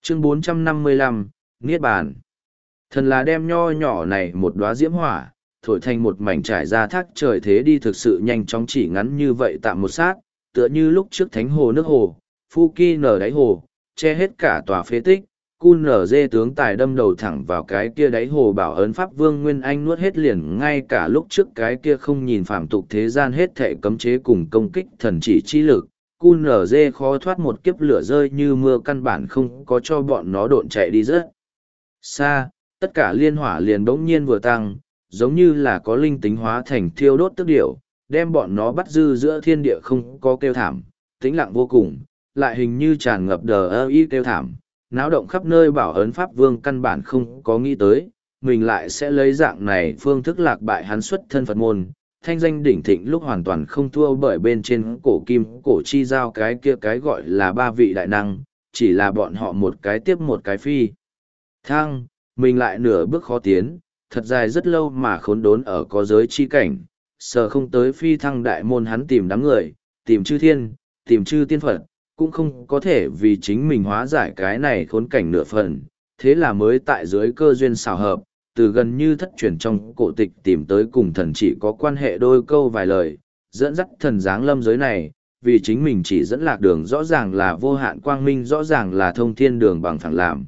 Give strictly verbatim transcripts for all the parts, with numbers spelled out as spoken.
Chương bốn trăm năm mươi lăm, Niết Bàn. Thần là đem nho nhỏ này một đóa diễm hỏa, thổi thành một mảnh trải ra thác trời thế đi thực sự nhanh chóng chỉ ngắn như vậy tạm một sát, tựa như lúc trước thánh hồ nước hồ, phu kỳ nở đáy hồ, che hết cả tòa phế tích, cu nở dê tướng tài đâm đầu thẳng vào cái kia đáy hồ bảo ấn pháp vương Nguyên Anh nuốt hết liền ngay cả lúc trước cái kia không nhìn phàm tục thế gian hết thể cấm chế cùng công kích thần chỉ chi lực. Cu nở dê khó thoát một kiếp lửa rơi như mưa căn bản không có cho bọn nó độn chạy đi rất xa, tất cả liên hỏa liền bỗng nhiên vừa tăng, giống như là có linh tính hóa thành thiêu đốt tức điểu, đem bọn nó bắt dư giữa thiên địa không có kêu thảm, tĩnh lặng vô cùng, lại hình như tràn ngập đờ ơ y kêu thảm, náo động khắp nơi bảo ấn pháp vương căn bản không có nghĩ tới, mình lại sẽ lấy dạng này phương thức lạc bại hắn xuất thân Phật môn, thanh danh đỉnh thịnh lúc hoàn toàn không thua bởi bên trên cổ kim cổ chi giao cái kia cái gọi là ba vị đại năng, chỉ là bọn họ một cái tiếp một cái phi. Thang, mình lại nửa bước khó tiến, thật dài rất lâu mà khốn đốn ở có giới chi cảnh, sợ không tới phi thăng đại môn hắn tìm đám người, tìm chư thiên, tìm chư tiên Phật, cũng không có thể vì chính mình hóa giải cái này khốn cảnh nửa phần, thế là mới tại dưới cơ duyên xào hợp, từ gần như thất truyền trong cổ tịch tìm tới cùng thần chỉ có quan hệ đôi câu vài lời, dẫn dắt thần dáng lâm giới này, vì chính mình chỉ dẫn lạc đường rõ ràng là vô hạn quang minh, rõ ràng là thông thiên đường bằng phẳng làm.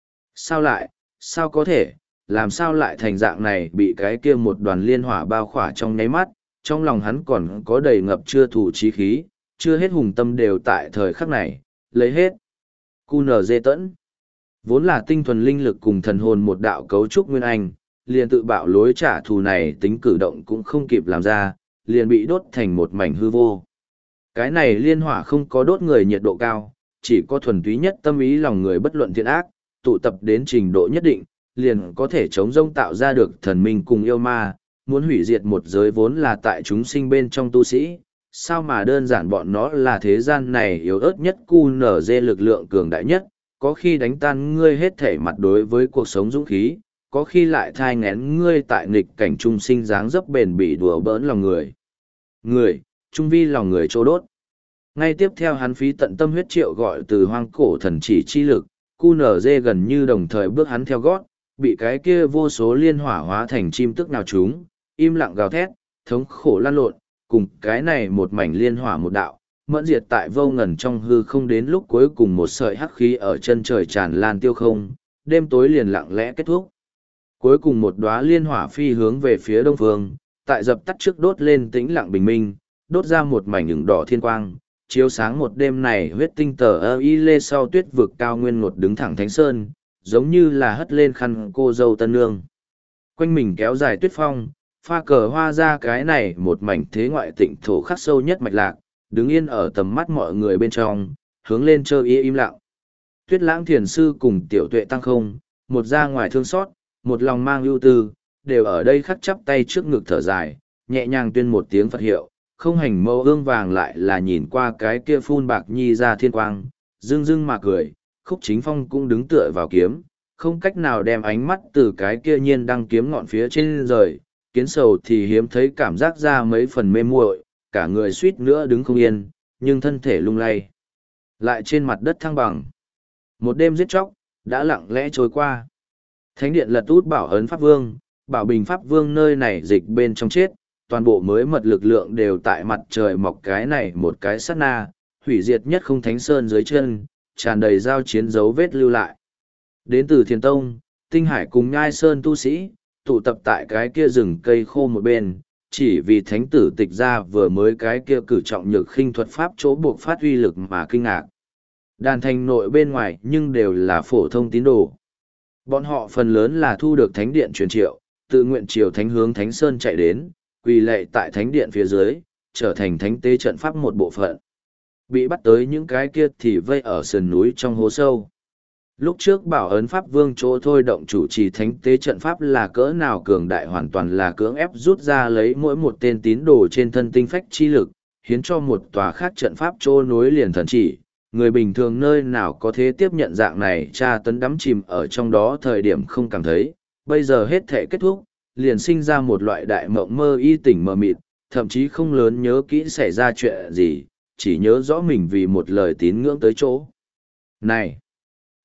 Sao lại, sao có thể, làm sao lại thành dạng này bị cái kia một đoàn liên hỏa bao khỏa trong nháy mắt, trong lòng hắn còn có đầy ngập chưa thủ chí khí, chưa hết hùng tâm đều tại thời khắc này, lấy hết. Cu nở dê tẫn. Vốn là tinh thuần linh lực cùng thần hồn một đạo cấu trúc nguyên anh, liền tự bạo lối trả thù này tính cử động cũng không kịp làm ra, liền bị đốt thành một mảnh hư vô. Cái này liên hỏa không có đốt người nhiệt độ cao, chỉ có thuần túy nhất tâm ý lòng người bất luận thiện ác, tụ tập đến trình độ nhất định, liền có thể chống rông tạo ra được thần minh cùng yêu ma, muốn hủy diệt một giới vốn là tại chúng sinh bên trong tu sĩ. Sao mà đơn giản bọn nó là thế gian này yếu ớt nhất cu nở dê lực lượng cường đại nhất, có khi đánh tan ngươi hết thể mặt đối với cuộc sống dũng khí, có khi lại thai ngén ngươi tại nghịch cảnh trung sinh dáng dấp bền bỉ đùa bỡn lòng người. Người, trung vi lòng người trô đốt. Ngay tiếp theo hắn phí tận tâm huyết triệu gọi từ hoang cổ thần chỉ chi lực, cu nở dê gần như đồng thời bước hắn theo gót, bị cái kia vô số liên hỏa hóa thành chim tức nào chúng, im lặng gào thét, thống khổ lan lộn, cùng cái này một mảnh liên hỏa một đạo, mẫn diệt tại vô ngần trong hư không đến lúc cuối cùng một sợi hắc khí ở chân trời tràn lan tiêu không, đêm tối liền lặng lẽ kết thúc. Cuối cùng một đóa liên hỏa phi hướng về phía đông phương, tại dập tắt trước đốt lên tĩnh lặng bình minh, đốt ra một mảnh ửng đỏ thiên quang, chiếu sáng một đêm này huyết tinh tờ ơ y lê sau tuyết vực cao nguyên ngột đứng thẳng thánh sơn, giống như là hất lên khăn cô dâu tân nương. Quanh mình kéo dài tuyết phong, pha cờ hoa ra cái này một mảnh thế ngoại tịnh thổ khắc sâu nhất mạch lạc, đứng yên ở tầm mắt mọi người bên trong, hướng lên chơi ý im lặng. Tuyết lãng thiền sư cùng tiểu tuệ tăng không, một ra ngoài thương xót, một lòng mang ưu tư, đều ở đây khắc chắp tay trước ngực thở dài, nhẹ nhàng tuyên một tiếng Phật hiệu, không hành mâu ương vàng lại là nhìn qua cái kia phun bạc nhi ra thiên quang, dưng dưng mà cười, khúc chính phong cũng đứng tựa vào kiếm, không cách nào đem ánh mắt từ cái kia nhiên đang kiếm ngọn phía trên rời, kiến sầu thì hiếm thấy cảm giác ra mấy phần mê muội, cả người suýt nữa đứng không yên, nhưng thân thể lung lay. Lại trên mặt đất thăng bằng. Một đêm giết chóc, đã lặng lẽ trôi qua. Thánh điện lật út bảo ấn Pháp Vương, bảo bình Pháp Vương nơi này dịch bên trong chết, toàn bộ mới mật lực lượng đều tại mặt trời mọc cái này một cái sát na, hủy diệt nhất không thánh sơn dưới chân, tràn đầy giao chiến dấu vết lưu lại. Đến từ Thiền Tông, Tinh Hải cùng Nhai Sơn tu sĩ, tụ tập tại cái kia rừng cây khô một bên, chỉ vì thánh tử tịch ra vừa mới cái kia cử trọng nhược khinh thuật pháp chỗ buộc phát uy lực mà kinh ngạc. Đàn thành nội bên ngoài nhưng đều là phổ thông tín đồ. Bọn họ phần lớn là thu được thánh điện truyền triệu, tự nguyện triều thánh hướng thánh sơn chạy đến, quỳ lệ tại thánh điện phía dưới, trở thành thánh tế trận pháp một bộ phận. Bị bắt tới những cái kia thì vây ở sườn núi trong hố sâu. Lúc trước bảo ấn Pháp Vương chỗ thôi động chủ trì thánh tế trận pháp là cỡ nào cường đại hoàn toàn là cưỡng ép rút ra lấy mỗi một tên tín đồ trên thân tinh phách chi lực, hiến cho một tòa khác trận pháp chỗ nối liền thần chỉ. Người bình thường nơi nào có thể tiếp nhận dạng này tra tấn đắm chìm ở trong đó thời điểm không cảm thấy, bây giờ hết thể kết thúc, liền sinh ra một loại đại mộng mơ y tỉnh mờ mịt, thậm chí không lớn nhớ kỹ xảy ra chuyện gì, chỉ nhớ rõ mình vì một lời tín ngưỡng tới chỗ. Này!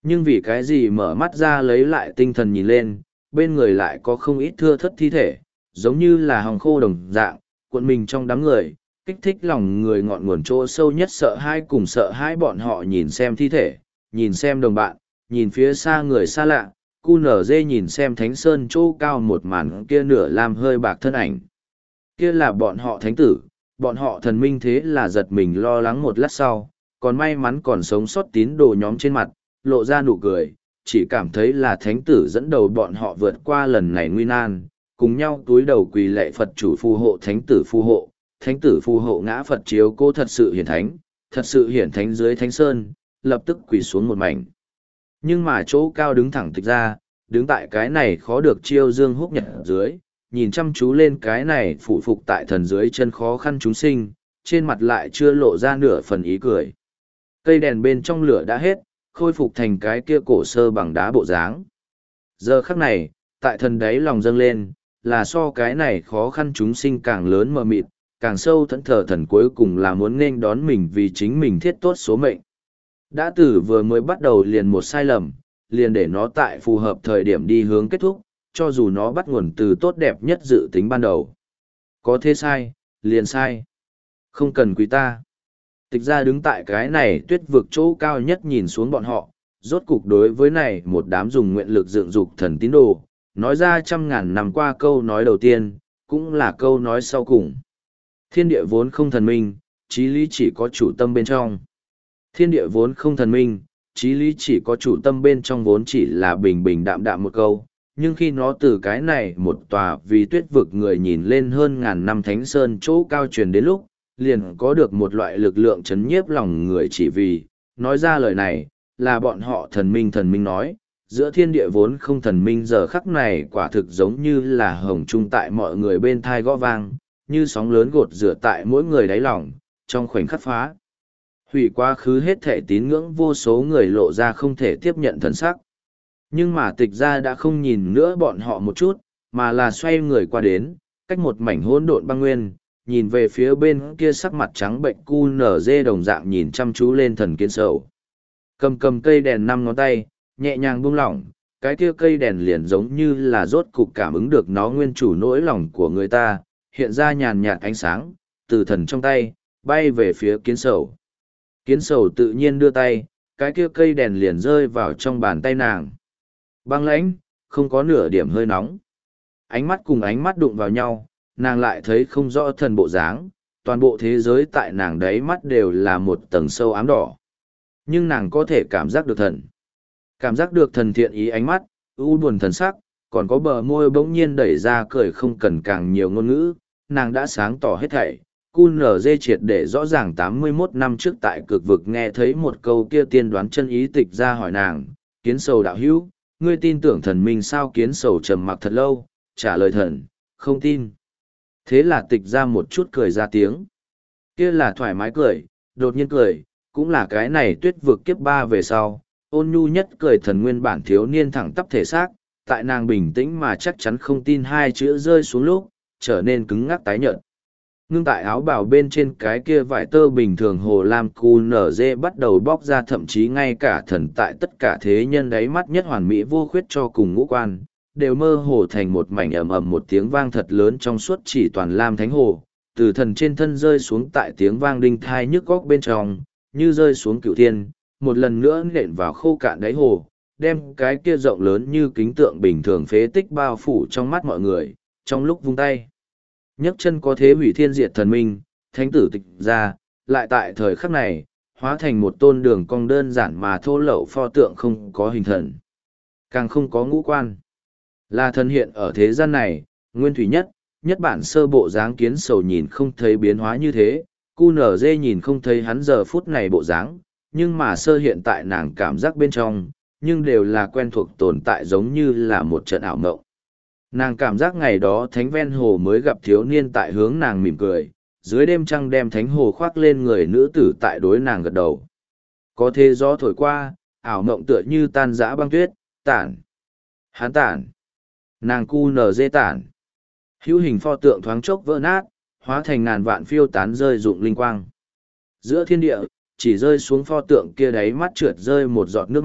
Nhưng vì cái gì mở mắt ra lấy lại tinh thần nhìn lên, bên người lại có không ít thưa thất thi thể, giống như là hòng khô đồng dạng, cuộn mình trong đám người, kích thích lòng người ngọn nguồn chỗ sâu nhất sợ hãi cùng sợ hãi bọn họ nhìn xem thi thể, nhìn xem đồng bạn, nhìn phía xa người xa lạ, cu nở dê nhìn xem thánh sơn chỗ cao một màn kia nửa lam hơi bạc thân ảnh. Kia là bọn họ thánh tử, bọn họ thần minh, thế là giật mình lo lắng một lát sau, còn may mắn còn sống sót tín đồ nhóm trên mặt, lộ ra nụ cười, chỉ cảm thấy là thánh tử dẫn đầu bọn họ vượt qua lần này nguy nan, cùng nhau túi đầu quỳ lạy Phật chủ phù hộ thánh tử phù hộ, thánh tử phù hộ ngã Phật chiếu cô thật sự hiển thánh, thật sự hiển thánh dưới thánh sơn, lập tức quỳ xuống một mảnh. Nhưng mà chỗ cao đứng thẳng Tịch ra, đứng tại cái này khó được chiêu dương húc nhật dưới, nhìn chăm chú lên cái này phủ phục tại thần dưới chân khó khăn chúng sinh, trên mặt lại chưa lộ ra nửa phần ý cười. Cây đèn bên trong lửa đã hết, khôi phục thành cái kia cổ sơ bằng đá bộ dáng. Giờ khắc này, tại thần đáy lòng dâng lên, là so cái này khó khăn chúng sinh càng lớn mờ mịt, càng sâu thẫn thờ thần cuối cùng là muốn nên đón mình vì chính mình thiết tốt số mệnh. Đã từ vừa mới bắt đầu liền một sai lầm, liền để nó tại phù hợp thời điểm đi hướng kết thúc, cho dù nó bắt nguồn từ tốt đẹp nhất dự tính ban đầu. Có thế sai, liền sai. Không cần quý ta. Tịch ra đứng tại cái này tuyết vực chỗ cao nhất nhìn xuống bọn họ, rốt cục đối với này một đám dùng nguyện lực dựng dục thần tín đồ, nói ra trăm ngàn năm qua câu nói đầu tiên, cũng là câu nói sau cùng. Thiên địa vốn không thần minh, chí lý chỉ có chủ tâm bên trong. Thiên địa vốn không thần minh, chí lý chỉ có chủ tâm bên trong vốn chỉ là bình bình đạm đạm một câu, nhưng khi nó từ cái này một tòa vì tuyết vực người nhìn lên hơn ngàn năm thánh sơn chỗ cao truyền đến lúc, liền có được một loại lực lượng chấn nhiếp lòng người chỉ vì, nói ra lời này, là bọn họ thần minh thần minh nói, giữa thiên địa vốn không thần minh giờ khắc này quả thực giống như là hồng trung tại mọi người bên thai gõ vang, như sóng lớn gột rửa tại mỗi người đáy lòng, trong khoảnh khắc phá. Hủy quá khứ hết thể tín ngưỡng vô số người lộ ra không thể tiếp nhận thần sắc. Nhưng mà tịch ra đã không nhìn nữa bọn họ một chút, mà là xoay người qua đến, cách một mảnh hỗn độn băng nguyên, nhìn về phía bên kia sắc mặt trắng bệnh cu nở dê đồng dạng nhìn chăm chú lên thần kiến sầu. Cầm cầm cây đèn năm ngón tay, nhẹ nhàng buông lỏng, cái kia cây đèn liền giống như là rốt cục cảm ứng được nó nguyên chủ nỗi lòng của người ta, hiện ra nhàn nhạt ánh sáng, từ thần trong tay, bay về phía kiến sầu. Kiến sầu tự nhiên đưa tay, cái kia cây đèn liền rơi vào trong bàn tay nàng. Băng lãnh, không có nửa điểm hơi nóng. Ánh mắt cùng ánh mắt đụng vào nhau, nàng lại thấy không rõ thần bộ dáng, toàn bộ thế giới tại nàng đấy mắt đều là một tầng sâu ám đỏ. Nhưng nàng có thể cảm giác được thần. Cảm giác được thần thiện ý ánh mắt, u buồn thần sắc, còn có bờ môi bỗng nhiên đẩy ra cười không cần càng nhiều ngôn ngữ, nàng đã sáng tỏ hết thảy. Cu nở dê triệt để rõ ràng tám mươi mốt năm trước tại cực vực nghe thấy một câu kia tiên đoán chân ý tịch ra hỏi nàng, kiến sầu đạo hữu, ngươi tin tưởng thần minh sao? Kiến sầu trầm mặc thật lâu, trả lời thần, không tin. Thế là tịch ra một chút cười ra tiếng. Kia là thoải mái cười, đột nhiên cười, cũng là cái này tuyết vực kiếp ba về sau, ôn nhu nhất cười thần nguyên bản thiếu niên thẳng tắp thể xác, tại nàng bình tĩnh mà chắc chắn không tin hai chữ rơi xuống lúc, trở nên cứng ngắc tái nhợt. Ngưng tại áo bào bên trên cái kia vải tơ bình thường hồ lam cu nở dê bắt đầu bóc ra, thậm chí ngay cả thần tại tất cả thế nhân đáy mắt nhất hoàn mỹ vô khuyết cho cùng ngũ quan, đều mơ hồ thành một mảnh ầm ầm một tiếng vang thật lớn trong suốt chỉ toàn lam thánh hồ, từ thần trên thân rơi xuống tại tiếng vang đinh thai nhức góc bên trong, như rơi xuống cửu thiên, một lần nữa nện vào khô cạn đáy hồ, đem cái kia rộng lớn như kính tượng bình thường phế tích bao phủ trong mắt mọi người, trong lúc vung tay. Nhấc chân có thế hủy thiên diệt thần minh, thánh tử tịch ra, lại tại thời khắc này, hóa thành một tôn đường cong đơn giản mà thô lậu pho tượng không có hình thần. Càng không có ngũ quan. Là thần hiện ở thế gian này, nguyên thủy nhất, nhất bản sơ bộ dáng kiến sầu nhìn không thấy biến hóa như thế, cu nở dê nhìn không thấy hắn giờ phút này bộ dáng, nhưng mà sơ hiện tại nàng cảm giác bên trong, nhưng đều là quen thuộc tồn tại giống như là một trận ảo mộng. Nàng cảm giác ngày đó thánh ven hồ mới gặp thiếu niên tại hướng nàng mỉm cười, dưới đêm trăng đem thánh hồ khoác lên người nữ tử tại đối nàng gật đầu. Có thế gió thổi qua, ảo mộng tựa như tan dã băng tuyết, tản. Hán tản. Nàng cu nở dê tản. Hữu hình pho tượng thoáng chốc vỡ nát, hóa thành ngàn vạn phiêu tán rơi dụng linh quang. Giữa thiên địa, chỉ rơi xuống pho tượng kia đáy mắt trượt rơi một giọt nước mắt,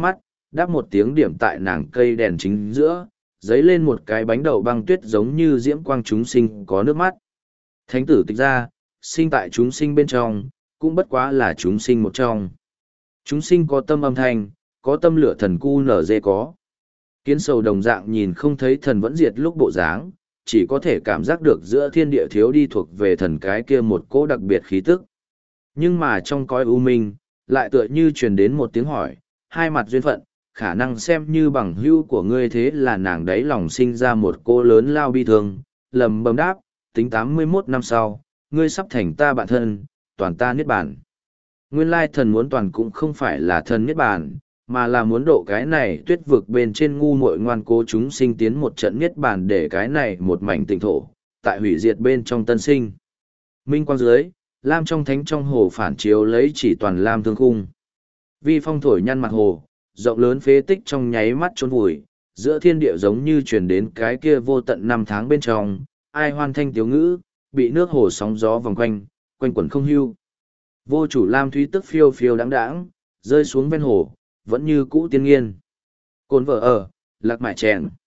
đáp một tiếng điểm tại nàng cây đèn chính giữa, dấy lên một cái bánh đậu băng tuyết giống như diễm quang chúng sinh có nước mắt. Thánh tử tịch ra, sinh tại chúng sinh bên trong, cũng bất quá là chúng sinh một trong. Chúng sinh có tâm âm thanh, có tâm lửa thần cu nở dê có. Kiến sầu đồng dạng nhìn không thấy thần vẫn diệt lúc bộ dáng, chỉ có thể cảm giác được giữa thiên địa thiếu đi thuộc về thần cái kia một cỗ đặc biệt khí tức. Nhưng mà trong cõi u minh, lại tựa như truyền đến một tiếng hỏi, hai mặt duyên phận, khả năng xem như bằng hữu của ngươi, thế là nàng đấy lòng sinh ra một cô lớn lao bi thương, lầm bầm đáp, tính tám mươi mốt năm sau, ngươi sắp thành ta bạn thân, toàn ta niết bàn. Nguyên lai thần muốn toàn cũng không phải là thần niết bàn, mà là muốn độ cái này tuyết vực bên trên ngu muội ngoan cố chúng sinh tiến một trận niết bàn để cái này một mảnh tịnh thổ, tại hủy diệt bên trong tân sinh. Minh quang dưới, lam trong thánh trong hồ phản chiếu lấy chỉ toàn lam thương khung. Vi phong thổi nhăn mặt hồ, rộng lớn phế tích trong nháy mắt trốn vùi, giữa thiên địa giống như truyền đến cái kia vô tận năm tháng bên trong, ai hoan thanh tiếu ngữ, bị nước hồ sóng gió vòng quanh, quanh quẩn không hưu. Vô chủ lam thúy tức phiêu phiêu đáng đáng, rơi xuống ven hồ, vẫn như cũ tiên nghiên. Cồn vợ ở, lạc mại chèn.